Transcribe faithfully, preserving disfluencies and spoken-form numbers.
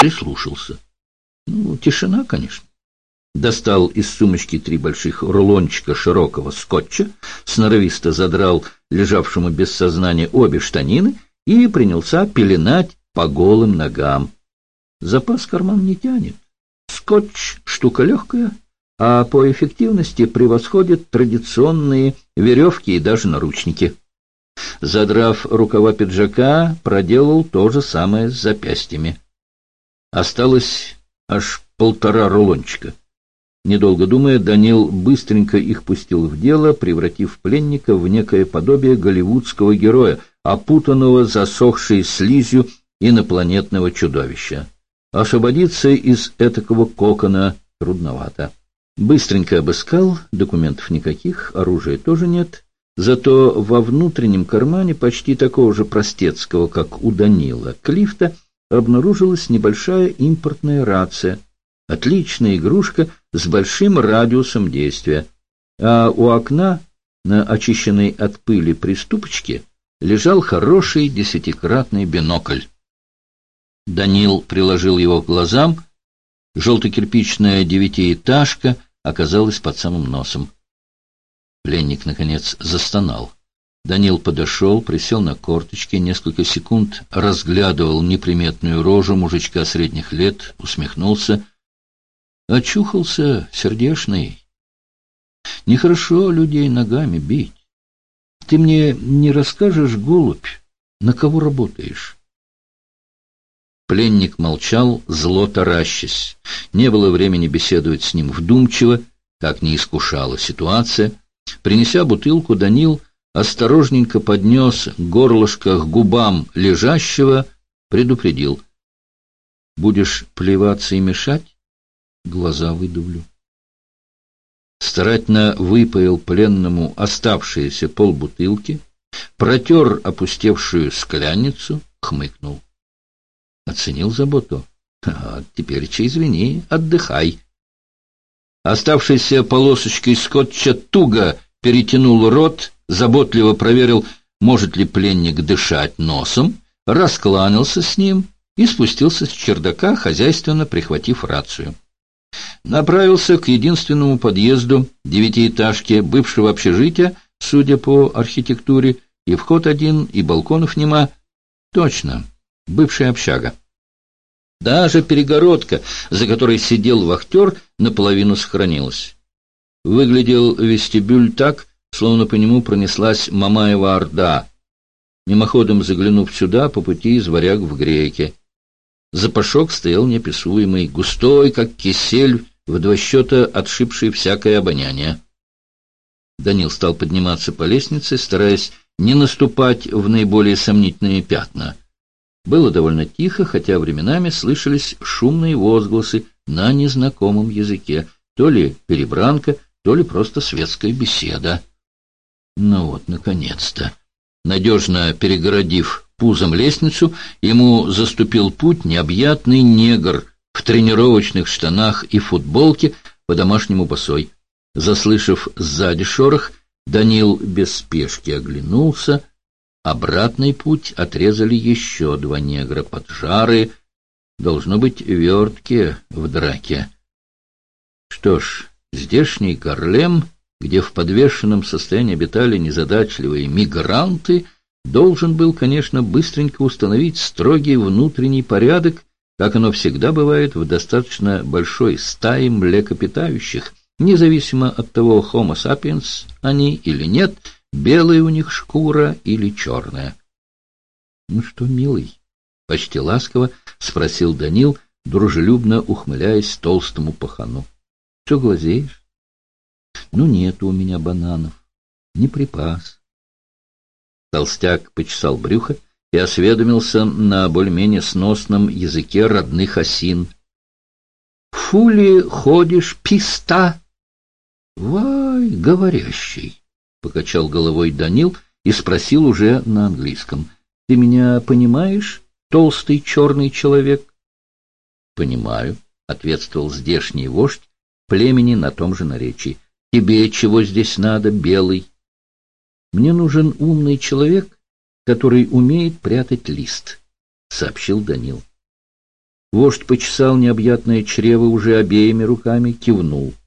Прислушался. Ну, тишина, конечно. Достал из сумочки три больших рулончика широкого скотча, сноровисто задрал лежавшему без сознания обе штанины и принялся пеленать по голым ногам. Запас карман не тянет. Скотч — штука легкая, а по эффективности превосходит традиционные веревки и даже наручники. Задрав рукава пиджака, проделал то же самое с запястьями. Осталось аж полтора рулончика. Недолго думая, Данил быстренько их пустил в дело, превратив пленника в некое подобие голливудского героя, опутанного засохшей слизью инопланетного чудовища. Освободиться из этакого кокона трудновато. Быстренько обыскал, документов никаких, оружия тоже нет. Зато во внутреннем кармане, почти такого же простецкого, как у Данила Клифта, обнаружилась небольшая импортная рация. Отличная игрушка с большим радиусом действия. А у окна, на очищенной от пыли приступочке, лежал хороший десятикратный бинокль. Данил приложил его к глазам. Желтокирпичная девятиэтажка оказалась под самым носом. Пленник, наконец, застонал. Данил подошел, присел на корточки, несколько секунд разглядывал неприметную рожу мужичка средних лет, усмехнулся. Очухался, сердешный. Нехорошо людей ногами бить. Ты мне не расскажешь, голубь, на кого работаешь? Пленник молчал, зло таращась. Не было времени беседовать с ним вдумчиво, как не искушала ситуация. Принеся бутылку, Данил осторожненько поднес горлышко к губам лежащего, предупредил. Будешь плеваться и мешать? Глаза выдавлю. Старательно выпоил пленному оставшиеся полбутылки, протер опустевшую скляницу, хмыкнул. Оценил заботу. А теперь-че извини, отдыхай. Оставшейся полосочкой скотча туго перетянул рот, заботливо проверил, может ли пленник дышать носом, раскланялся с ним и спустился с чердака, хозяйственно прихватив рацию. Направился к единственному подъезду девятиэтажки бывшего общежития, судя по архитектуре, и вход один, и балконов нема. Точно, бывшая общага. Даже перегородка, за которой сидел вахтер, наполовину сохранилась. Выглядел вестибюль так, словно по нему пронеслась Мамаева орда. Мимоходом заглянув сюда, по пути из Варяг в Греки. Запашок стоял неописуемый, густой, как кисель, в два счета отшибший всякое обоняние. Данил стал подниматься по лестнице, стараясь не наступать в наиболее сомнительные пятна. Было довольно тихо, хотя временами слышались шумные возгласы на незнакомом языке, то ли перебранка, то ли просто светская беседа. Ну вот, наконец-то. Надежно перегородив пузом лестницу, ему заступил путь необъятный негр в тренировочных штанах и футболке, по-домашнему босой. Заслышав сзади шорох, Данил без спешки оглянулся. Обратный путь отрезали еще два негра, поджарые, должно быть, верткие в драке. Что ж, здешний Гарлем, где в подвешенном состоянии обитали незадачливые мигранты, должен был, конечно, быстренько установить строгий внутренний порядок, как оно всегда бывает в достаточно большой стае млекопитающих, независимо от того, homo sapiens они или нет, белая у них шкура или черная. — Ну что, милый? — почти ласково спросил Данил, дружелюбно ухмыляясь толстому пахану. — Что глазеешь? — Ну, нету у меня бананов. Не припас. Толстяк почесал брюхо и осведомился на более-менее сносном языке родных осин. — Фули ходишь, писта? — Вай, говорящий! — покачал головой Данил и спросил уже на английском. — Ты меня понимаешь, толстый черный человек? — Понимаю, — ответствовал здешний вождь племени на том же наречии. — Тебе чего здесь надо, белый? — Мне нужен умный человек, который умеет прятать лист, — сообщил Данил. Вождь почесал необъятное чрево уже обеими руками, кивнул.